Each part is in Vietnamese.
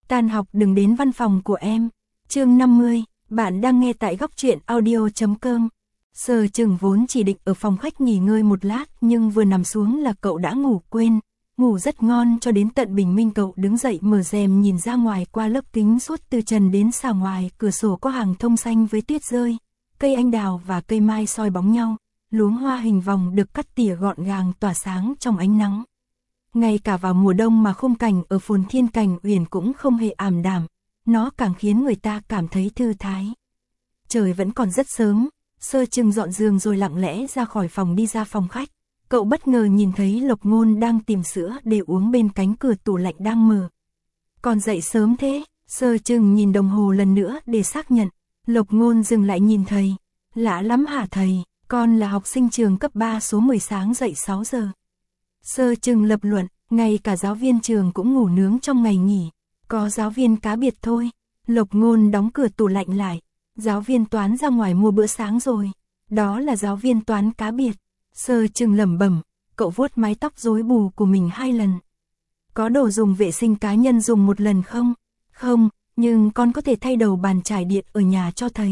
Tan học đừng đến văn phòng của em. Chương 50, bạn đang nghe tại góc truyện audio.com. Sở Trừng vốn chỉ định ở phòng khách nghỉ ngơi một lát, nhưng vừa nằm xuống là cậu đã ngủ quên. Ngủ rất ngon cho đến tận bình minh cậu đứng dậy mở rèm nhìn ra ngoài qua lớp kính suốt từ trần đến xà ngoài cửa sổ có hàng thông xanh với tuyết rơi. Cây anh đào và cây mai soi bóng nhau, luống hoa hình vòng được cắt tỉa gọn gàng tỏa sáng trong ánh nắng. Ngay cả vào mùa đông mà khung cảnh ở Phồn Thiên Cảnh Uyển cũng không hề ảm đạm, nó càng khiến người ta cảm thấy thư thái. Trời vẫn còn rất sớm, Sở Trừng dọn giường rồi lặng lẽ ra khỏi phòng đi ra phòng khách. Cậu bất ngờ nhìn thấy Lộc Ngôn đang tìm sữa để uống bên cánh cửa tủ lạnh đang mở. Còn dậy sớm thế? Sở Trừng nhìn đồng hồ lần nữa để xác nhận. Lộc Ngôn dừng lại nhìn thầy. Lạ lắm hả thầy, con là học sinh trường cấp 3 số 10 sáng dậy 6 giờ. Sở Trừng lập luận, ngay cả giáo viên trường cũng ngủ nướng trong ngày nghỉ. Có giáo viên cá biệt thôi. Lộc Ngôn đóng cửa tủ lạnh lại. Giáo viên toán ra ngoài mua bữa sáng rồi. Đó là giáo viên toán cá biệt. Sở Trừng lẩm bẩm, cậu vuốt mái tóc rối bù của mình 2 lần. Có đồ dùng vệ sinh cá nhân dùng một lần không? Không, nhưng con có thể thay đầu bàn chải điện ở nhà cho thầy.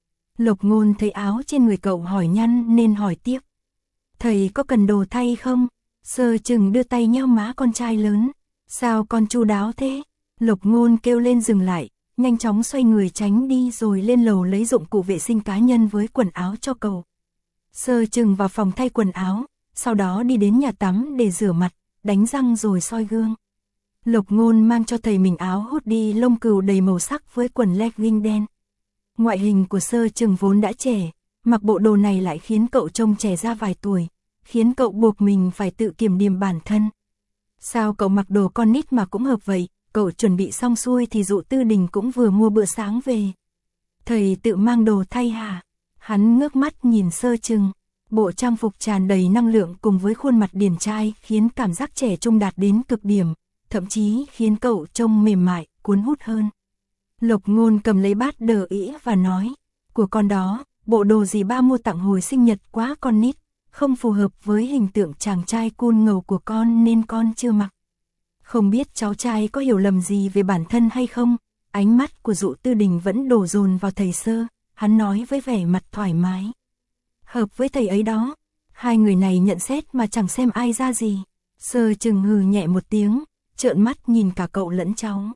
Lộc Ngôn thấy áo trên người cậu hỏi nhăn nên hỏi tiếp. Thầy có cần đồ thay không? Sở Trừng đưa tay nhéo má con trai lớn. Sao con chu đáo thế? Lộc Ngôn kêu lên dừng lại, nhanh chóng xoay người tránh đi rồi lên lầu lấy dụng cụ vệ sinh cá nhân với quần áo cho cậu. Sở Trừng vào phòng thay quần áo, sau đó đi đến nhà tắm để rửa mặt, đánh răng rồi soi gương. Lộc Ngôn mang cho thầy mình áo hoodie lông cừu đầy màu sắc với quần legging đen. Ngoại hình của Sở Trừng vốn đã trẻ, mặc bộ đồ này lại khiến cậu trông trẻ ra vài tuổi, khiến cậu buộc mình phải tự kiểm điểm bản thân. Sao cậu mặc đồ con nít mà cũng hợp vậy? Cậu chuẩn bị xong xuôi thì Dụ Tư Đình cũng vừa mua bữa sáng về. Thầy tự mang đồ thay hả? Hắn ngước mắt nhìn Sở Trừng. Bộ trang phục tràn đầy năng lượng cùng với khuôn mặt điển trai khiến cảm giác trẻ trung đạt đến cực điểm, thậm chí khiến cậu trông mềm mại, cuốn hút hơn. Lộc Ngôn cầm lấy bát đờ ĩ và nói, của con đó, bộ đồ gì ba mua tặng hồi sinh nhật quá con nít, không phù hợp với hình tượng chàng trai cool ngầu của con nên con chưa mặc. Không biết cháu trai có hiểu lầm gì về bản thân hay không? Ánh mắt của Dụ Tư Đình vẫn đổ dồn vào thầy Sơ, hắn nói với vẻ mặt thoải mái. Hợp với thầy ấy đó. Hai người này nhận xét mà chẳng xem ai ra gì. Sở Trừng hừ nhẹ một tiếng, trợn mắt nhìn cả cậu lẫn cháu.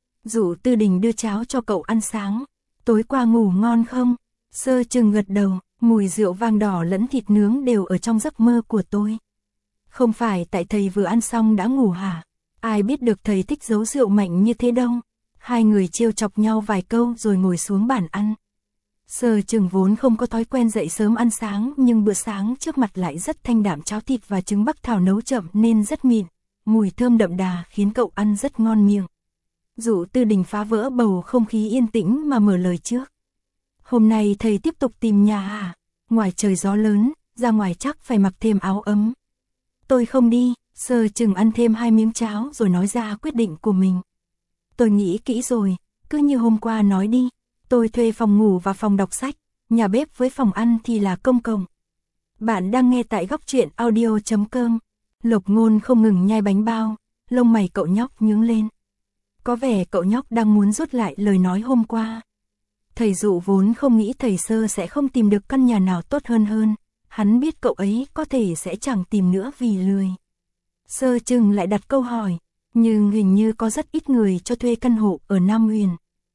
Dụ Tư Đình đưa cháo cho cậu ăn sáng. Tối qua ngủ ngon không? Sở Trừng gật đầu, mùi rượu vang đỏ lẫn thịt nướng đều ở trong giấc mơ của tôi. Không phải tại thầy vừa ăn xong đã ngủ hả? Ai biết được thầy thích giấu rượu mạnh như thế đâu. Hai người trêu chọc nhau vài câu rồi ngồi xuống bàn ăn. Sở Trừng vốn không có thói quen dậy sớm ăn sáng, nhưng bữa sáng trước mặt lại rất thanh đạm, cháo thịt và trứng bắc thảo nấu chậm nên rất mịn, mùi thơm đậm đà khiến cậu ăn rất ngon miệng. Dụ Tư Đình phá vỡ bầu không khí yên tĩnh mà mở lời trước. Hôm nay thầy tiếp tục tìm nhà à? Ngoài trời gió lớn, ra ngoài chắc phải mặc thêm áo ấm. Tôi không đi. Sở Trừng ăn thêm 2 miếng cháo rồi nói ra quyết định của mình. Tôi nghĩ kỹ rồi, cứ như hôm qua nói đi. Tôi thuê phòng ngủ và phòng đọc sách, nhà bếp với phòng ăn thì là công cộng. Bạn đang nghe tại góc truyện audio.com. Lộc Ngôn không ngừng nhai bánh bao, lông mày cậu nhóc nhướng lên. Có vẻ cậu nhóc đang muốn rút lại lời nói hôm qua. Thầy Dụ vốn không nghĩ thầy Sơ sẽ không tìm được căn nhà nào tốt hơn. Hắn biết cậu ấy có thể sẽ chẳng tìm nữa vì lười. Sở Trừng lại đặt câu hỏi, nhưng hình như có rất ít người cho thuê căn hộ ở Nam Huyền.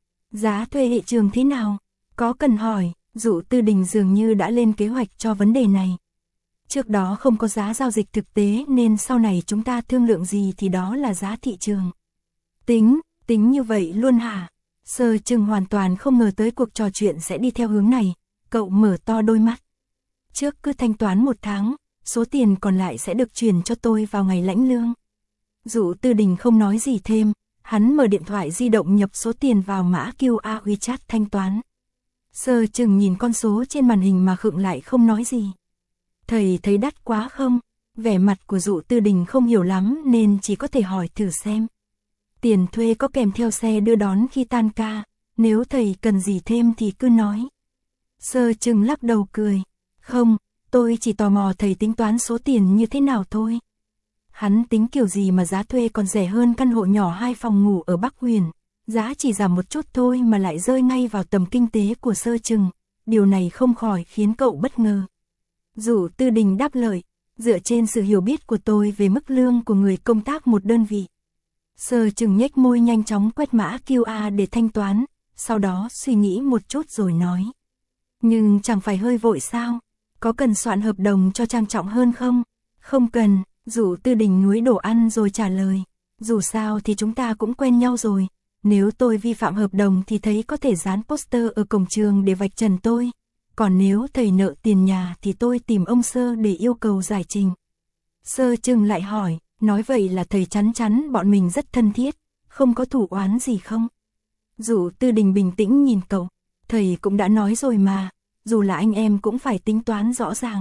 Giá thuê thị trường thế nào? Có cần hỏi? Dụ Tư Đình dường như đã lên kế hoạch cho vấn đề này. Trước đó không có giá giao dịch thực tế nên sau này chúng ta thương lượng gì thì đó là giá thị trường. Tính như vậy luôn hả? Sở Trừng hoàn toàn không ngờ tới cuộc trò chuyện sẽ đi theo hướng này, cậu mở to đôi mắt. Trước cứ thanh toán 1 tháng, số tiền còn lại sẽ được chuyển cho tôi vào ngày lãnh lương. Dụ Tư Đình không nói gì thêm, hắn mở điện thoại di động nhập số tiền vào mã QR WeChat thanh toán. Sở Trừng nhìn con số trên màn hình mà khựng lại không nói gì. Thầy thấy đắt quá không? Vẻ mặt của Dụ Tư Đình không hiểu lắm nên chỉ có thể hỏi thử xem. Tiền thuê có kèm theo xe đưa đón khi tan ca, nếu thầy cần gì thêm thì cứ nói. Sở Trừng lắc đầu cười. Không, tôi chỉ tò mò thầy tính toán số tiền như thế nào thôi. Hắn tính kiểu gì mà giá thuê còn rẻ hơn căn hộ nhỏ 2 phòng ngủ ở Bắc Huyền. giá chỉ giảm một chút thôi mà lại rơi ngay vào tầm kinh tế của Sơ Trừng, điều này không khỏi khiến cậu bất ngờ. Dụ Tư Đình đáp lời, dựa trên sự hiểu biết của tôi về mức lương của người công tác một đơn vị. Sơ Trừng nhếch môi nhanh chóng quét mã QR để thanh toán, sau đó suy nghĩ một chút rồi nói. Nhưng chẳng phải hơi vội sao? Có cần soạn hợp đồng cho trang trọng hơn không? Không cần, Dụ Tư Đình núi đồ ăn rồi trả lời. Dù sao thì chúng ta cũng quen nhau rồi. Nếu tôi vi phạm hợp đồng thì thấy có thể dán poster ở cổng trường để vạch trần tôi. Còn nếu thầy nợ tiền nhà thì tôi tìm ông Sơ để yêu cầu giải trình. Sơ Trừng lại hỏi, nói vậy là thầy chắn chắn bọn mình rất thân thiết, không có thù oán gì không? Dụ Tư Đình bình tĩnh nhìn cậu, thầy cũng đã nói rồi mà, dù là anh em cũng phải tính toán rõ ràng.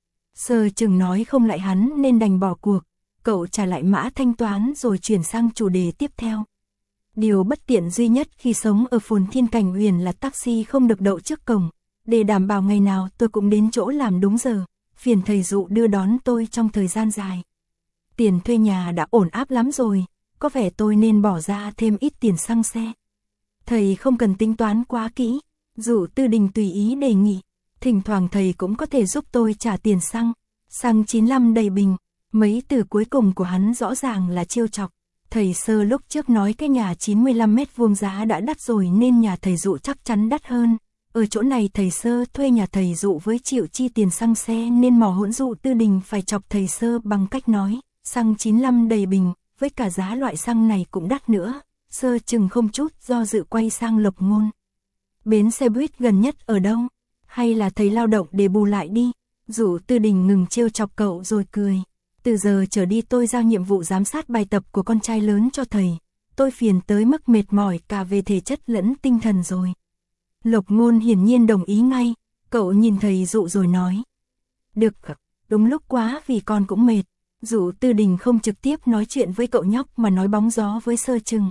Sơ Trừng nói không lại hắn nên đành bỏ cuộc, cậu trả lại mã thanh toán rồi chuyển sang chủ đề tiếp theo. Điều bất tiện duy nhất khi sống ở Phồn Thiên Cảnh Uyển là taxi không được đậu trước cổng, để đảm bảo ngày nào tôi cũng đến chỗ làm đúng giờ, phiền thầy Dụ đưa đón tôi trong thời gian dài. Tiền thuê nhà đã ổn áp lắm rồi, có vẻ tôi nên bỏ ra thêm ít tiền xăng xe. Thầy không cần tính toán quá kỹ, Dụ Tư Đình tùy ý đề nghị, thỉnh thoảng thầy cũng có thể giúp tôi trả tiền xăng, xăng 95 đầy bình. Mấy từ cuối cùng của hắn rõ ràng là trêu chọc. Thầy Sơ lúc trước nói cái nhà 95 mét vuông giá đã đắt rồi nên nhà thầy Dụ chắc chắn đắt hơn. Ở chỗ này thầy Sơ thuê nhà thầy Dụ với chịu chi tiền xăng xe nên mỏ hỗn. Dụ Tư Đình phải chọc thầy Sơ bằng cách nói, xăng 95 đầy bình, với cả giá loại xăng này cũng đắt nữa. Sơ Trừng không chút do dự quay sang Lộc Ngôn. Bến xe buýt gần nhất ở đâu? Hay là thầy lao động để bù lại đi? Dụ Tư Đình ngừng trêu chọc cậu rồi cười. Từ giờ trở đi tôi giao nhiệm vụ giám sát bài tập của con trai lớn cho thầy. Tôi phiền tới mức mệt mỏi cả về thể chất lẫn tinh thần rồi. Lộc Ngôn hiển nhiên đồng ý ngay. Cậu nhìn thầy Dụ rồi nói. Được, đúng lúc quá vì con cũng mệt. Dụ Tư Đình không trực tiếp nói chuyện với cậu nhóc mà nói bóng gió với Sơ Trừng.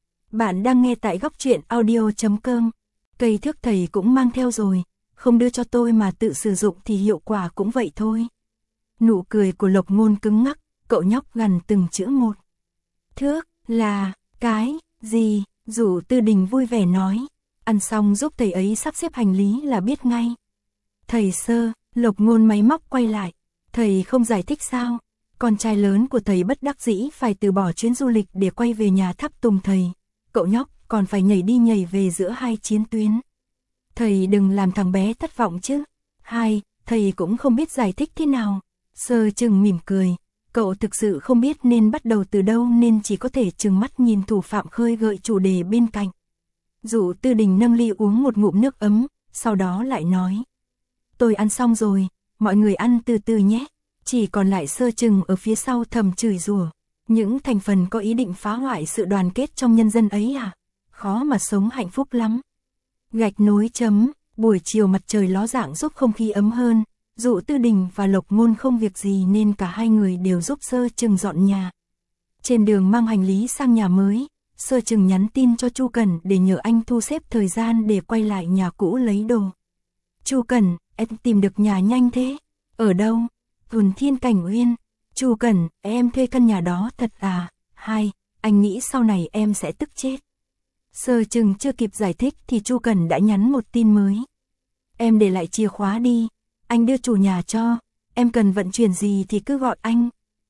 Bạn đang nghe tại góc truyện audio.com. Cây thước thầy cũng mang theo rồi. Không đưa cho tôi mà tự sử dụng thì hiệu quả cũng vậy thôi. Nụ cười của Lộc Ngôn cứng ngắc, cậu nhóc gằn từng chữ một. Thước, là, cái, gì? Dụ Tư Đình vui vẻ nói. Ăn xong giúp thầy ấy sắp xếp hành lý là biết ngay. Thầy Sơ, Lộc Ngôn máy móc quay lại. Thầy không giải thích sao? Con trai lớn của thầy bất đắc dĩ phải từ bỏ chuyến du lịch để quay về nhà thắp tùng thầy. Cậu nhóc còn phải nhảy đi nhảy về giữa hai chiến tuyến. Thầy đừng làm thằng bé thất vọng chứ. Thầy cũng không biết giải thích thế nào. Sơ Trừng mỉm cười. Cậu thực sự không biết nên bắt đầu từ đâu nên chỉ có thể trừng mắt nhìn thủ phạm khơi gợi chủ đề bên cạnh. Dụ Tư Đình nâng ly uống một ngụm nước ấm, sau đó lại nói. Tôi ăn xong rồi, mọi người ăn từ từ nhé. Chỉ còn lại Sơ Trừng ở phía sau thầm chửi rủa. Những thành phần có ý định phá hoại sự đoàn kết trong nhân dân ấy à? Khó mà sống hạnh phúc lắm. Gạch nối chấm, buổi chiều mặt trời ló dạng giúp không khí ấm hơn. Dụ Tư Đình và Lộc Ngôn không việc gì nên cả hai người đều giúp Sơ Trừng dọn nhà. Trên đường mang hành lý sang nhà mới, Sơ Trừng nhắn tin cho Chu Cẩn để nhờ anh thu xếp thời gian để quay lại nhà cũ lấy đồ. Chu Cẩn, em tìm được nhà nhanh thế. Ở đâu? Phồn Thiên Cảnh Uyên. Chu Cẩn, em thuê căn nhà đó thật à? Anh nghĩ sau này em sẽ tức chết. Sơ Trừng chưa kịp giải thích thì Chu Cẩn đã nhắn một tin mới. Em để lại chìa khóa đi, anh đưa chủ nhà cho, em cần vận chuyển gì thì cứ gọi anh.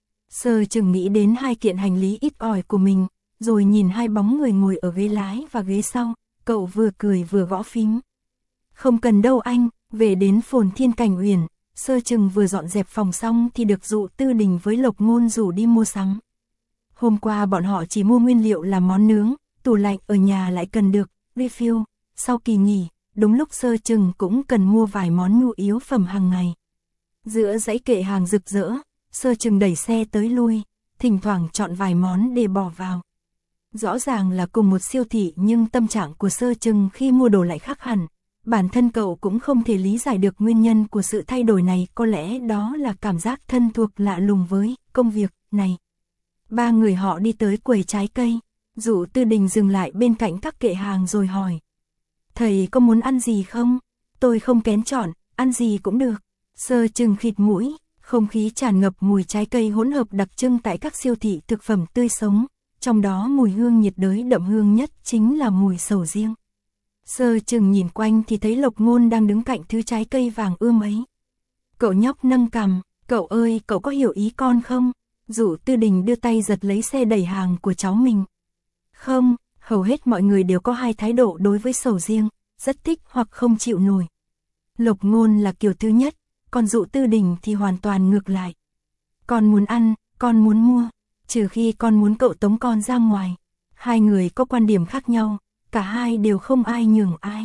Sơ Trừng nghĩ đến hai kiện hành lý ít ỏi của mình, rồi nhìn hai bóng người ngồi ở ghế lái và ghế sau, cậu vừa cười vừa gõ phím. Không cần đâu anh, về đến Phồn Thiên Cảnh Uyển, Sơ Trừng vừa dọn dẹp phòng xong thì được Dụ Tư Đình với Lộc Ngôn rủ đi mua sắm. Hôm qua bọn họ chỉ mua nguyên liệu làm món nướng, tủ lạnh ở nhà lại cần được refill. Sau kỳ nghỉ, đúng lúc Sơ Trừng cũng cần mua vài món nhu yếu phẩm hàng ngày. Giữa dãy kệ hàng rực rỡ, Sơ Trừng đẩy xe tới lui, thỉnh thoảng chọn vài món để bỏ vào. Rõ ràng là cùng một siêu thị nhưng tâm trạng của Sơ Trừng khi mua đồ lại khác hẳn. Bản thân cậu cũng không thể lý giải được nguyên nhân của sự thay đổi này, có lẽ đó là cảm giác thân thuộc lạ lùng với công việc này. Ba người họ đi tới quầy trái cây, Dụ Tư Đình dừng lại bên cạnh các kệ hàng rồi hỏi. Thầy có muốn ăn gì không? Tôi không kén chọn, ăn gì cũng được. Sơ Trừng khịt mũi, không khí tràn ngập mùi trái cây hỗn hợp đặc trưng tại các siêu thị thực phẩm tươi sống. trong đó mùi hương nhiệt đới đậm hương nhất chính là mùi sầu riêng. Sơ chừng nhìn quanh thì thấy Lộc Ngôn đang đứng cạnh thứ trái cây vàng ươm ấy. Cậu nhóc nâng cằm, cậu ơi, cậu có hiểu ý con không? Dụ Tư Đình đưa tay giật lấy xe đẩy hàng của cháu mình. Không, hầu hết mọi người đều có hai thái độ đối với sầu riêng, rất thích hoặc không chịu nổi. Lộc Ngôn là kiểu thứ nhất, còn Dụ Tư Đình thì hoàn toàn ngược lại. Con muốn ăn, con muốn mua, trừ khi con muốn cậu tống con ra ngoài. Hai người có quan điểm khác nhau, cả hai đều không ai nhường ai.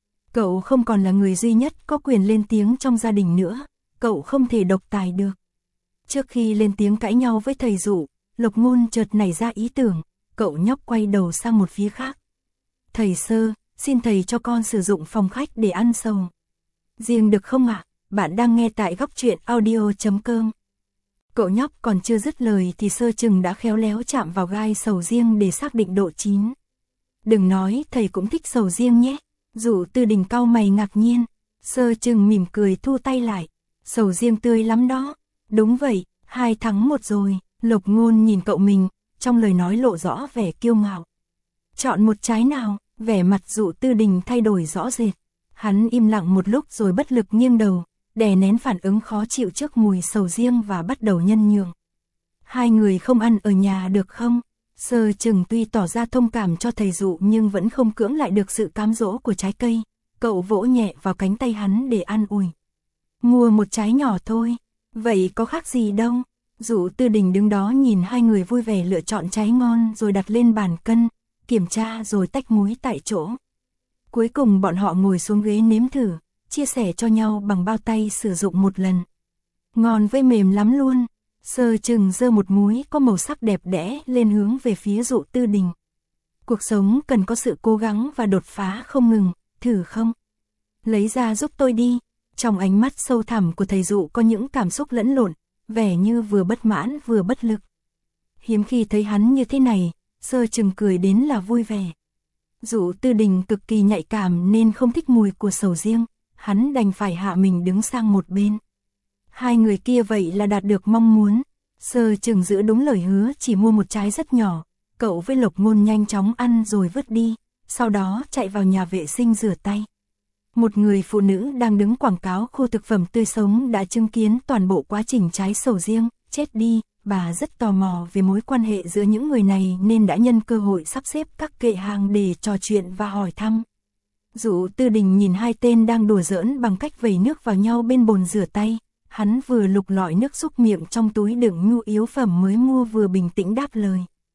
Cậu không còn là người duy nhất có quyền lên tiếng trong gia đình nữa, cậu không thể độc tài được. Trước khi lên tiếng cãi nhau với thầy Dụ, Lộc Ngôn chợt nảy ra ý tưởng, cậu nhóc quay đầu sang một phía khác. Thầy Sơ, xin thầy cho con sử dụng phòng khách để ăn sầu riêng được không ạ? Bạn đang nghe tại Góc Truyện Audio.com. Cậu nhóc còn chưa dứt lời thì Sơ Trừng đã khéo léo chạm vào gai sầu riêng để xác định độ chín. Đừng nói, thầy cũng thích sầu riêng nhé. Dụ Tư Đình cau mày ngạc nhiên. Sơ Trừng mỉm cười thu tay lại. Sầu riêng tươi lắm đó. Đúng vậy, 2-1 rồi. Lộc Ngôn nhìn cậu mình, trong lời nói lộ rõ vẻ kiêu ngạo. Chọn một trái nào? Vẻ mặt Dụ Tư Đình thay đổi rõ rệt. Hắn im lặng một lúc rồi bất lực nghiêng đầu, đè nén phản ứng khó chịu trước mùi sầu riêng và bắt đầu nhân nhượng. Hai người không ăn ở nhà được không? Sơ Trừng tuy tỏ ra thông cảm cho thầy Dụ nhưng vẫn không cưỡng lại được sự cám dỗ của trái cây. Cậu vỗ nhẹ vào cánh tay hắn để an ủi. Mua một trái nhỏ thôi, vậy có khác gì đâu. Dụ Tư Đình đứng đó nhìn hai người vui vẻ lựa chọn trái ngon rồi đặt lên bàn cân, kiểm tra rồi tách muối tại chỗ. Cuối cùng bọn họ ngồi xuống ghế nếm thử, chia sẻ cho nhau bằng bao tay sử dụng một lần. Ngon với mềm lắm luôn. Sơ Trừng giơ một múi có màu sắc đẹp đẽ lên hướng về phía Dụ Tư Đình. Cuộc sống cần có sự cố gắng và đột phá không ngừng, thử không? Lấy ra giúp tôi đi. Trong ánh mắt sâu thẳm của thầy Dụ có những cảm xúc lẫn lộn, vẻ như vừa bất mãn vừa bất lực. Hiếm khi thấy hắn như thế này, Sơ Trừng cười đến là vui vẻ. Dụ Tư Đình cực kỳ nhạy cảm nên không thích mùi của sầu riêng, hắn đành phải hạ mình đứng sang một bên. Hai người kia vậy là đạt được mong muốn. Sơ Trừng giữ đúng lời hứa chỉ mua một trái rất nhỏ, cậu với Lộc Ngôn nhanh chóng ăn rồi vứt đi, sau đó chạy vào nhà vệ sinh rửa tay. Một người phụ nữ đang đứng quảng cáo khu thực phẩm tươi sống đã chứng kiến toàn bộ quá trình trái sầu riêng, chết đi, bà rất tò mò về mối quan hệ giữa những người này nên đã nhân cơ hội sắp xếp các kệ hàng để trò chuyện và hỏi thăm. Dụ Tư Đình nhìn hai tên đang đùa giỡn bằng cách vẩy nước vào nhau bên bồn rửa tay, hắn vừa lục lọi nước xúc miệng trong túi đựng nhu yếu phẩm mới mua vừa bình tĩnh đáp lời.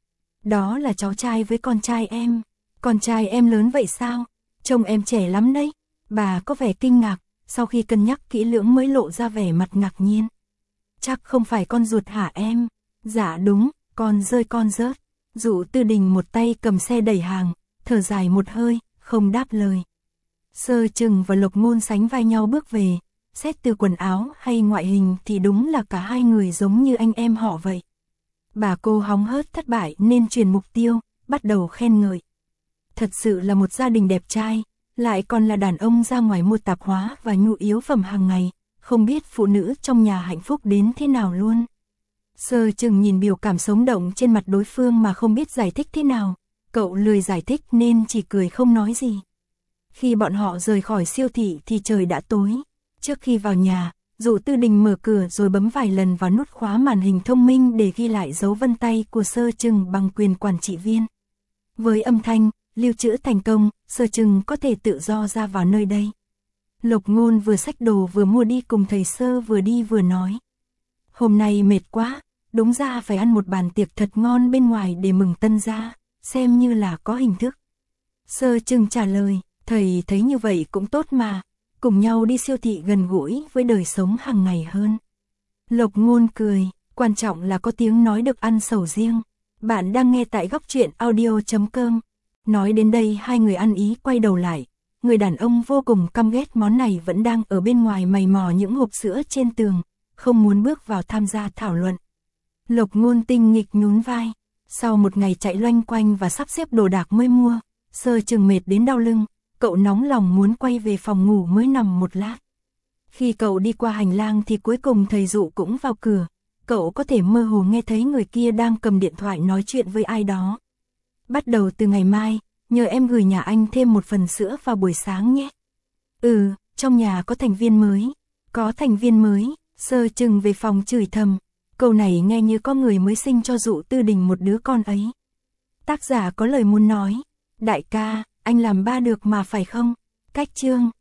Đó là cháu trai với con trai em. Con trai em lớn vậy sao? Trông em trẻ lắm đấy. Bà có vẻ kinh ngạc, sau khi cân nhắc kỹ lưỡng mới lộ ra vẻ mặt ngạc nhiên. Chắc không phải con ruột hả em? Dạ đúng, con rơi con rớt. Dụ Tư Đình một tay cầm xe đẩy hàng, thở dài một hơi, không đáp lời. Sơ Trừng và Lộc Ngôn sánh vai nhau bước về, xét từ quần áo hay ngoại hình thì đúng là cả hai người giống như anh em họ vậy. Bà cô hóng hớt thất bại nên chuyển mục tiêu, bắt đầu khen ngợi. Thật sự là một gia đình đẹp trai, lại còn là đàn ông ra ngoài mua tạp hóa và nhu yếu phẩm hàng ngày, không biết phụ nữ trong nhà hạnh phúc đến thế nào luôn. Sơ Trừng nhìn biểu cảm sống động trên mặt đối phương mà không biết giải thích thế nào, cậu lười giải thích nên chỉ cười không nói gì. Khi bọn họ rời khỏi siêu thị thì trời đã tối. Trước khi vào nhà, Dụ Tư Đình mở cửa rồi bấm vài lần vào nút khóa màn hình thông minh để ghi lại dấu vân tay của Sơ Trừng bằng quyền quản trị viên. Với âm thanh lưu trữ thành công, Sơ Trừng có thể tự do ra vào nơi đây. Lộc Ngôn vừa xách đồ vừa mua đi cùng thầy Sơ vừa đi vừa nói. Hôm nay mệt quá, đúng ra phải ăn một bàn tiệc thật ngon bên ngoài để mừng tân gia, xem như là có hình thức. Sơ Trừng trả lời, thầy thấy như vậy cũng tốt mà, cùng nhau đi siêu thị gần gũi với đời sống hàng ngày hơn. Lộc Ngôn cười, quan trọng là có tiếng nói được ăn sầu riêng. Bạn đang nghe tại Góc Truyện Audio.com. Nói đến đây hai người ăn ý quay đầu lại. Người đàn ông vô cùng căm ghét món này vẫn đang ở bên ngoài mày mò những hộp sữa trên tường, không muốn bước vào tham gia thảo luận. Lộc Ngôn tinh nghịch nhún vai. Sau một ngày chạy loanh quanh và sắp xếp đồ đạc mới mua, Sơ Trừng mệt đến đau lưng, cậu nóng lòng muốn quay về phòng ngủ mới nằm một lát. Khi cậu đi qua hành lang thì cuối cùng thầy Dụ cũng vào cửa, cậu có thể mơ hồ nghe thấy người kia đang cầm điện thoại nói chuyện với ai đó. Bắt đầu từ ngày mai, nhờ em gửi nhà anh thêm một phần sữa vào buổi sáng nhé. Ừ, trong nhà có thành viên mới. Có thành viên mới, Sơ Trừng về phòng chửi thầm. Câu này nghe như có người mới sinh cho Dụ Tư Đình một đứa con ấy. Tác giả có lời muốn nói. Đại ca, anh làm ba được mà phải không? Cách chương